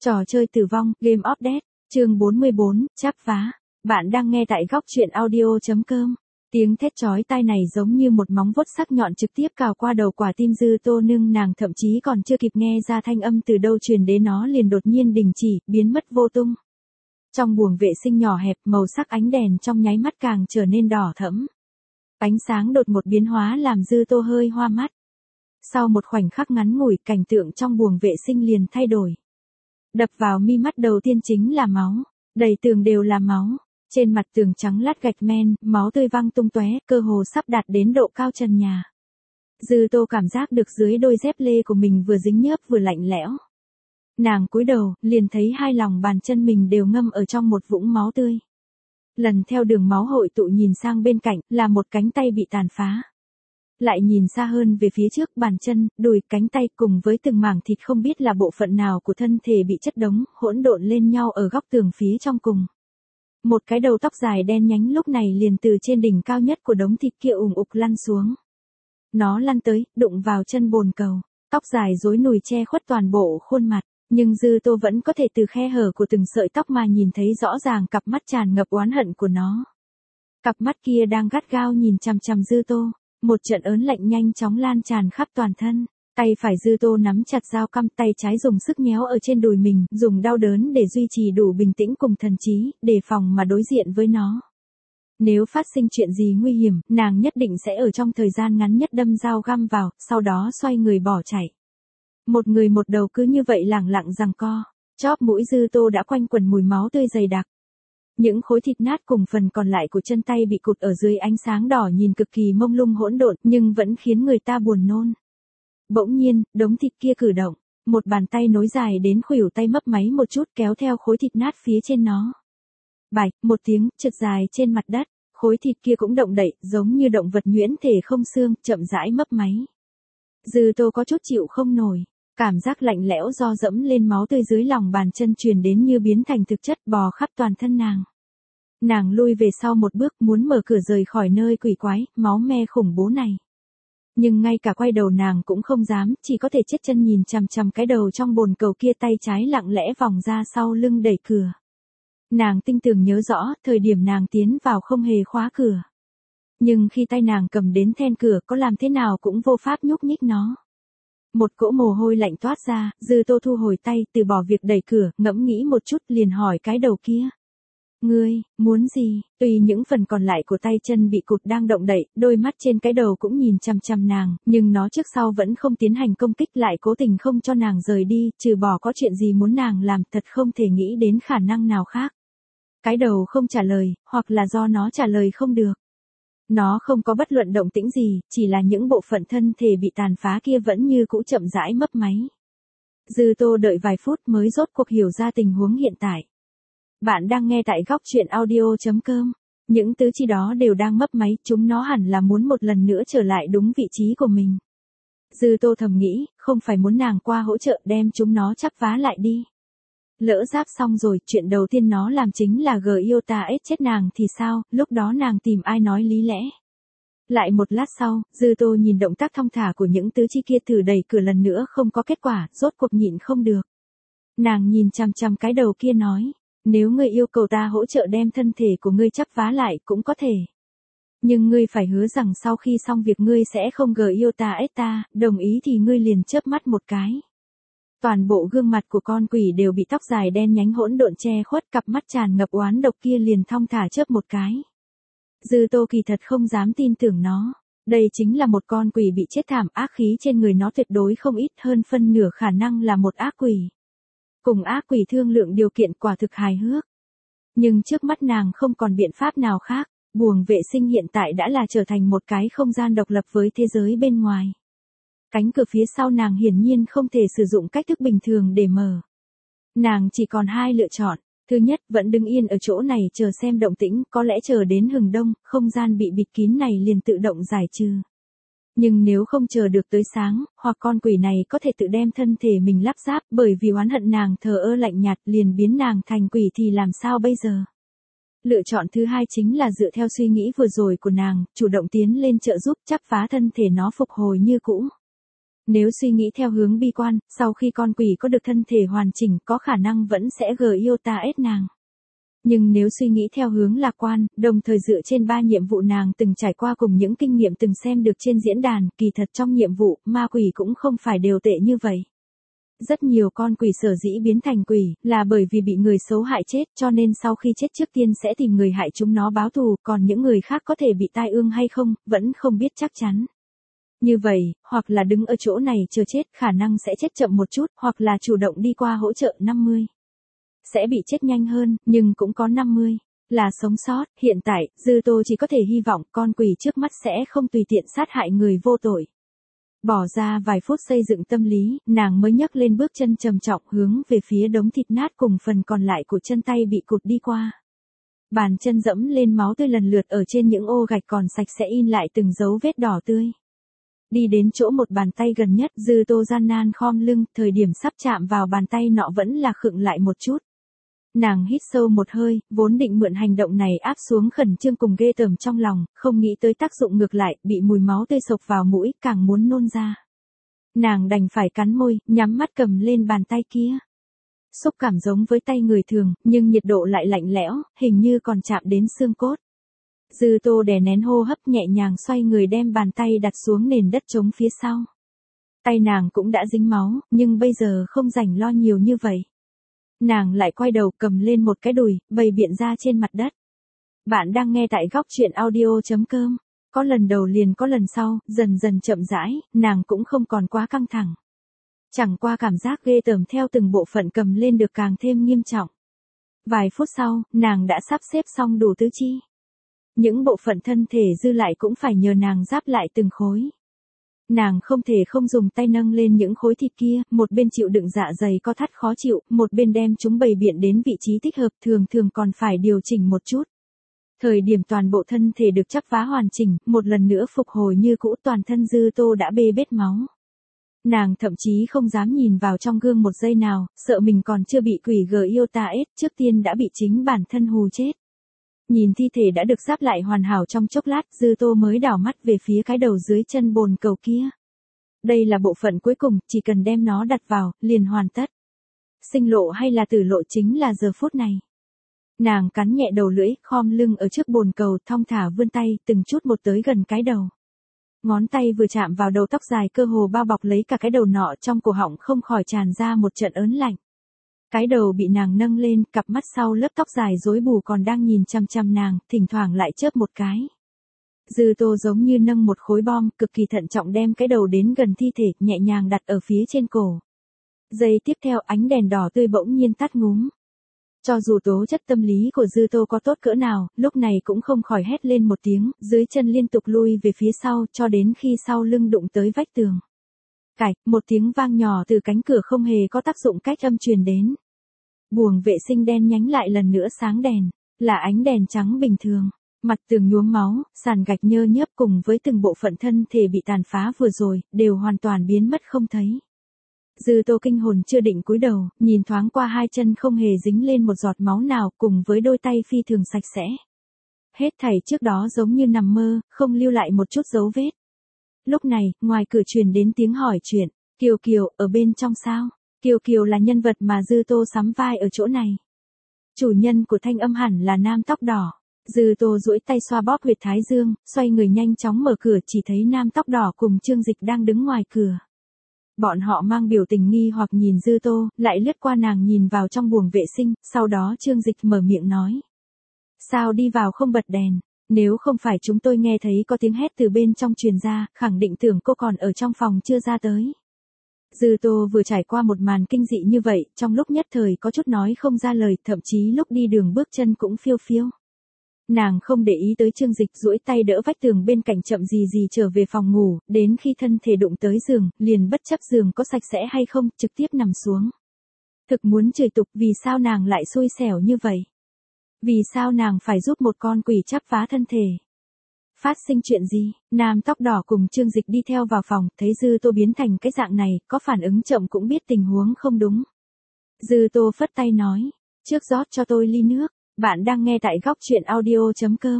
Trò chơi tử vong, Game of Death, chương 44, chắp vá. Bạn đang nghe tại góc truyện audio.com. Tiếng thét chói tai này giống như một móng vuốt sắc nhọn trực tiếp cào qua đầu quả tim Dư Tô, nhưng nàng thậm chí còn chưa kịp nghe ra thanh âm từ đâu truyền đến, nó liền đột nhiên đình chỉ, biến mất vô tung. Trong buồng vệ sinh nhỏ hẹp, màu sắc ánh đèn trong nháy mắt càng trở nên đỏ thẫm. Ánh sáng đột ngột biến hóa làm Dư Tô hơi hoa mắt. Sau một khoảnh khắc ngắn ngủi, cảnh tượng trong buồng vệ sinh liền thay đổi. Đập vào mi mắt đầu tiên chính là máu, đầy tường đều là máu, trên mặt tường trắng lát gạch men, máu tươi văng tung tóe, cơ hồ sắp đạt đến độ cao trần nhà. Dư Tô cảm giác được dưới đôi dép lê của mình vừa dính nhớp vừa lạnh lẽo. Nàng cúi đầu, liền thấy hai lòng bàn chân mình đều ngâm ở trong một vũng máu tươi. Lần theo đường máu hội tụ nhìn sang bên cạnh, là một cánh tay bị tàn phá. Lại nhìn xa hơn về phía trước, bàn chân, đùi, cánh tay cùng với từng mảng thịt không biết là bộ phận nào của thân thể bị chất đống, hỗn độn lên nhau ở góc tường phía trong cùng. Một cái đầu tóc dài đen nhánh lúc này liền từ trên đỉnh cao nhất của đống thịt kia ùn ục lăn xuống. Nó lăn tới, đụng vào chân bồn cầu, tóc dài rối nùi che khuất toàn bộ khuôn mặt, nhưng Dư Tô vẫn có thể từ khe hở của từng sợi tóc mà nhìn thấy rõ ràng cặp mắt tràn ngập oán hận của nó. Cặp mắt kia đang gắt gao nhìn chằm chằm Dư Tô. Một trận ớn lạnh nhanh chóng lan tràn khắp toàn thân, tay phải Dư Tô nắm chặt dao căm, tay trái dùng sức nhéo ở trên đùi mình, dùng đau đớn để duy trì đủ bình tĩnh cùng thần trí, đề phòng mà đối diện với nó. Nếu phát sinh chuyện gì nguy hiểm, nàng nhất định sẽ ở trong thời gian ngắn nhất đâm dao găm vào, sau đó xoay người bỏ chạy. Một người một đầu cứ như vậy lẳng lặng giằng co, chóp mũi Dư Tô đã quanh quẩn mùi máu tươi dày đặc. Những khối thịt nát cùng phần còn lại của chân tay bị cụt ở dưới ánh sáng đỏ nhìn cực kỳ mông lung hỗn độn, nhưng vẫn khiến người ta buồn nôn. Bỗng nhiên, đống thịt kia cử động, một bàn tay nối dài đến khuỷu tay mấp máy một chút kéo theo khối thịt nát phía trên nó. Bạch, một tiếng, trượt dài trên mặt đất, khối thịt kia cũng động đậy, giống như động vật nhuyễn thể không xương, chậm rãi mấp máy. Dư Tô có chút chịu không nổi. Cảm giác lạnh lẽo do dẫm lên máu tươi dưới lòng bàn chân truyền đến như biến thành thực chất bò khắp toàn thân nàng. Nàng lui về sau một bước muốn mở cửa rời khỏi nơi quỷ quái, máu me khủng bố này. Nhưng ngay cả quay đầu nàng cũng không dám, chỉ có thể chết chân nhìn chằm chằm cái đầu trong bồn cầu kia, tay trái lặng lẽ vòng ra sau lưng đẩy cửa. Nàng tinh tường nhớ rõ, thời điểm nàng tiến vào không hề khóa cửa. Nhưng khi tay nàng cầm đến then cửa, có làm thế nào cũng vô pháp nhúc nhích nó. Một cỗ mồ hôi lạnh toát ra, Dư Tô thu hồi tay, từ bỏ việc đẩy cửa, ngẫm nghĩ một chút liền hỏi cái đầu kia. Ngươi, muốn gì? Tuy những phần còn lại của tay chân bị cụt đang động đậy, đôi mắt trên cái đầu cũng nhìn chằm chằm nàng, nhưng nó trước sau vẫn không tiến hành công kích, lại cố tình không cho nàng rời đi, trừ bỏ có chuyện gì muốn nàng làm, thật không thể nghĩ đến khả năng nào khác. Cái đầu không trả lời, hoặc là do nó trả lời không được. Nó không có bất luận động tĩnh gì, chỉ là những bộ phận thân thể bị tàn phá kia vẫn như cũ chậm rãi mấp máy. Dư Tô đợi vài phút mới rốt cuộc hiểu ra tình huống hiện tại. Bạn đang nghe tại góc truyện audio.com. Những tứ chi đó đều đang mấp máy, chúng nó hẳn là muốn một lần nữa trở lại đúng vị trí của mình. Dư Tô thầm nghĩ, không phải muốn nàng qua hỗ trợ đem chúng nó chắp vá lại đi. Lỡ giáp xong rồi, chuyện đầu tiên nó làm chính là Giota chết nàng thì sao, lúc đó nàng tìm ai nói lý lẽ. Lại một lát sau, Dư Tô nhìn động tác thong thả của những tứ chi kia thử đẩy cửa lần nữa không có kết quả, rốt cuộc nhịn không được. Nàng nhìn chằm chằm cái đầu kia nói, nếu ngươi yêu cầu ta hỗ trợ đem thân thể của ngươi chắp vá lại cũng có thể. Nhưng ngươi phải hứa rằng sau khi xong việc ngươi sẽ không Giota ta, đồng ý thì ngươi liền chớp mắt một cái. Toàn bộ gương mặt của con quỷ đều bị tóc dài đen nhánh hỗn độn che khuất, cặp mắt tràn ngập oán độc kia liền thong thả chớp một cái. Dư Tô kỳ thật không dám tin tưởng nó. Đây chính là một con quỷ bị chết thảm, ác khí trên người nó tuyệt đối không ít, hơn phân nửa khả năng là một ác quỷ. Cùng ác quỷ thương lượng điều kiện quả thực hài hước. Nhưng trước mắt nàng không còn biện pháp nào khác, buồng vệ sinh hiện tại đã là trở thành một cái không gian độc lập với thế giới bên ngoài. Cánh cửa phía sau nàng hiển nhiên không thể sử dụng cách thức bình thường để mở. Nàng chỉ còn hai lựa chọn. Thứ nhất, vẫn đứng yên ở chỗ này chờ xem động tĩnh, có lẽ chờ đến hừng đông, không gian bị bịt kín này liền tự động giải trừ. Nhưng nếu không chờ được tới sáng, hoặc con quỷ này có thể tự đem thân thể mình lắp ráp, bởi vì oán hận nàng thờ ơ lạnh nhạt liền biến nàng thành quỷ thì làm sao bây giờ? Lựa chọn thứ hai chính là dựa theo suy nghĩ vừa rồi của nàng, chủ động tiến lên trợ giúp chắp vá thân thể nó phục hồi như cũ. Nếu suy nghĩ theo hướng bi quan, sau khi con quỷ có được thân thể hoàn chỉnh có khả năng vẫn sẽ Iota-S nàng. Nhưng nếu suy nghĩ theo hướng lạc quan, đồng thời dựa trên 3 nhiệm vụ nàng từng trải qua cùng những kinh nghiệm từng xem được trên diễn đàn, kỳ thật trong nhiệm vụ, ma quỷ cũng không phải đều tệ như vậy. Rất nhiều con quỷ sở dĩ biến thành quỷ, là bởi vì bị người xấu hại chết, cho nên sau khi chết trước tiên sẽ tìm người hại chúng nó báo thù, còn những người khác có thể bị tai ương hay không, vẫn không biết chắc chắn. Như vậy, hoặc là đứng ở chỗ này chờ chết, khả năng sẽ chết chậm một chút, hoặc là chủ động đi qua hỗ trợ 50. Sẽ bị chết nhanh hơn, nhưng cũng có 50. Là sống sót, hiện tại, Dư Tô chỉ có thể hy vọng con quỷ trước mắt sẽ không tùy tiện sát hại người vô tội. Bỏ ra vài phút xây dựng tâm lý, nàng mới nhấc lên bước chân trầm trọng hướng về phía đống thịt nát cùng phần còn lại của chân tay bị cụt đi qua. Bàn chân dẫm lên máu tươi lần lượt ở trên những ô gạch còn sạch sẽ in lại từng dấu vết đỏ tươi. Đi đến chỗ một bàn tay gần nhất, Dư Tô gian nan khom lưng, thời điểm sắp chạm vào bàn tay nọ vẫn là khựng lại một chút. Nàng hít sâu một hơi, vốn định mượn hành động này áp xuống khẩn trương cùng ghê tởm trong lòng, không nghĩ tới tác dụng ngược lại, bị mùi máu tươi sộc vào mũi, càng muốn nôn ra. Nàng đành phải cắn môi, nhắm mắt cầm lên bàn tay kia. Xúc cảm giống với tay người thường, nhưng nhiệt độ lại lạnh lẽo, hình như còn chạm đến xương cốt. Dư Tô đè nén hô hấp nhẹ nhàng xoay người đem bàn tay đặt xuống nền đất trống phía sau. Tay nàng cũng đã dính máu, nhưng bây giờ không rảnh lo nhiều như vậy. Nàng lại quay đầu cầm lên một cái đùi, bày biện ra trên mặt đất. Bạn đang nghe tại góc truyện audio.com. Có lần đầu liền có lần sau, dần dần chậm rãi, nàng cũng không còn quá căng thẳng. Chẳng qua cảm giác ghê tởm theo từng bộ phận cầm lên được càng thêm nghiêm trọng. Vài phút sau, nàng đã sắp xếp xong đủ tứ chi. Những bộ phận thân thể dư lại cũng phải nhờ nàng ráp lại từng khối. Nàng không thể không dùng tay nâng lên những khối thịt kia, một bên chịu đựng dạ dày co thắt khó chịu, một bên đem chúng bày biện đến vị trí thích hợp, thường thường còn phải điều chỉnh một chút. Thời điểm toàn bộ thân thể được chắp vá hoàn chỉnh, một lần nữa phục hồi như cũ, toàn thân Dư Tô đã bê bết máu. Nàng thậm chí không dám nhìn vào trong gương một giây nào, sợ mình còn chưa bị quỷ Iota-S, trước tiên đã bị chính bản thân hù chết. Nhìn thi thể đã được ráp lại hoàn hảo trong chốc lát, Dư Tô mới đảo mắt về phía cái đầu dưới chân bồn cầu kia. Đây là bộ phận cuối cùng, chỉ cần đem nó đặt vào, liền hoàn tất. Sinh lộ hay là tử lộ chính là giờ phút này. Nàng cắn nhẹ đầu lưỡi, khom lưng ở trước bồn cầu, thong thả vươn tay, từng chút một tới gần cái đầu. Ngón tay vừa chạm vào đầu tóc dài cơ hồ bao bọc lấy cả cái đầu nọ, trong cổ họng không khỏi tràn ra một trận ớn lạnh. Cái đầu bị nàng nâng lên, cặp mắt sau lớp tóc dài rối bù còn đang nhìn chăm chăm nàng, thỉnh thoảng lại chớp một cái. Dư Tô giống như nâng một khối bom, cực kỳ thận trọng đem cái đầu đến gần thi thể, nhẹ nhàng đặt ở phía trên cổ. Giây tiếp theo ánh đèn đỏ tươi bỗng nhiên tắt ngúm. Cho dù tố chất tâm lý của Dư Tô có tốt cỡ nào, lúc này cũng không khỏi hét lên một tiếng, dưới chân liên tục lui về phía sau, cho đến khi sau lưng đụng tới vách tường. Cạch, một tiếng vang nhỏ từ cánh cửa không hề có tác dụng cách âm truyền đến. Buồng vệ sinh đen nhánh lại lần nữa sáng đèn, là ánh đèn trắng bình thường. Mặt tường nhuốm máu, sàn gạch nhơ nhớp cùng với từng bộ phận thân thể bị tàn phá vừa rồi, đều hoàn toàn biến mất không thấy. Dư Tô kinh hồn chưa định cúi đầu, nhìn thoáng qua hai chân không hề dính lên một giọt máu nào, cùng với đôi tay phi thường sạch sẽ. Hết thảy trước đó giống như nằm mơ, không lưu lại một chút dấu vết. Lúc này, ngoài cửa truyền đến tiếng hỏi chuyện, Kiều Kiều, ở bên trong sao? Kiều Kiều là nhân vật mà Dư Tô sắm vai ở chỗ này. Chủ nhân của thanh âm hẳn là nam tóc đỏ. Dư Tô duỗi tay xoa bóp huyệt thái dương, xoay người nhanh chóng mở cửa, chỉ thấy nam tóc đỏ cùng Trương Dịch đang đứng ngoài cửa. Bọn họ mang biểu tình nghi hoặc nhìn Dư Tô, lại lướt qua nàng nhìn vào trong buồng vệ sinh, sau đó Trương Dịch mở miệng nói. Sao đi vào không bật đèn, nếu không phải chúng tôi nghe thấy có tiếng hét từ bên trong truyền ra, khẳng định tưởng cô còn ở trong phòng chưa ra tới. Dư Tô vừa trải qua một màn kinh dị như vậy, trong lúc nhất thời có chút nói không ra lời, thậm chí lúc đi đường bước chân cũng phiêu phiêu. Nàng không để ý tới Trương Dịch, duỗi tay đỡ vách tường bên cạnh chậm gì gì trở về phòng ngủ, đến khi thân thể đụng tới giường, liền bất chấp giường có sạch sẽ hay không, trực tiếp nằm xuống. Thực muốn chửi tục vì sao nàng lại xui xẻo như vậy. Vì sao nàng phải giúp một con quỷ chắp vá thân thể. Phát sinh chuyện gì, nam tóc đỏ cùng Trương Dịch đi theo vào phòng, thấy Dư Tô biến thành cái dạng này, có phản ứng chậm cũng biết tình huống không đúng. Dư Tô phất tay nói, trước rót cho tôi ly nước. Bạn đang nghe tại góc truyện audio.com.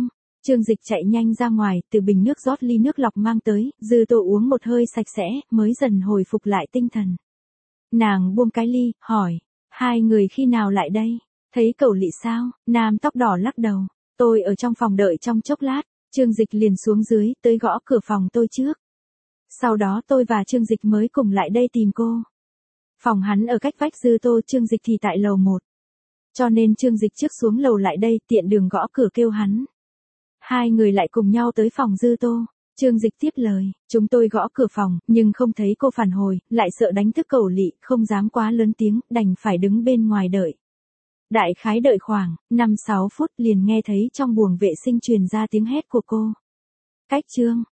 Trương Dịch chạy nhanh ra ngoài, từ bình nước rót ly nước lọc mang tới, Dư Tô uống một hơi sạch sẽ, mới dần hồi phục lại tinh thần. Nàng buông cái ly, hỏi, hai người khi nào lại đây? Thấy Cẩu Lị sao? Nam tóc đỏ lắc đầu, tôi ở trong phòng đợi trong chốc lát. Trương Dịch liền xuống dưới, tới gõ cửa phòng tôi trước. Sau đó tôi và Trương Dịch mới cùng lại đây tìm cô. Phòng hắn ở cách vách Dư Tô, Trương Dịch thì tại lầu 1. Cho nên Trương Dịch trước xuống lầu lại đây, tiện đường gõ cửa kêu hắn. Hai người lại cùng nhau tới phòng Dư Tô. Trương Dịch tiếp lời, chúng tôi gõ cửa phòng, nhưng không thấy cô phản hồi, lại sợ đánh thức Cẩu Lị, không dám quá lớn tiếng, đành phải đứng bên ngoài đợi. Đại khái đợi khoảng 5-6 phút liền nghe thấy trong buồng vệ sinh truyền ra tiếng hét của cô. Cách Trương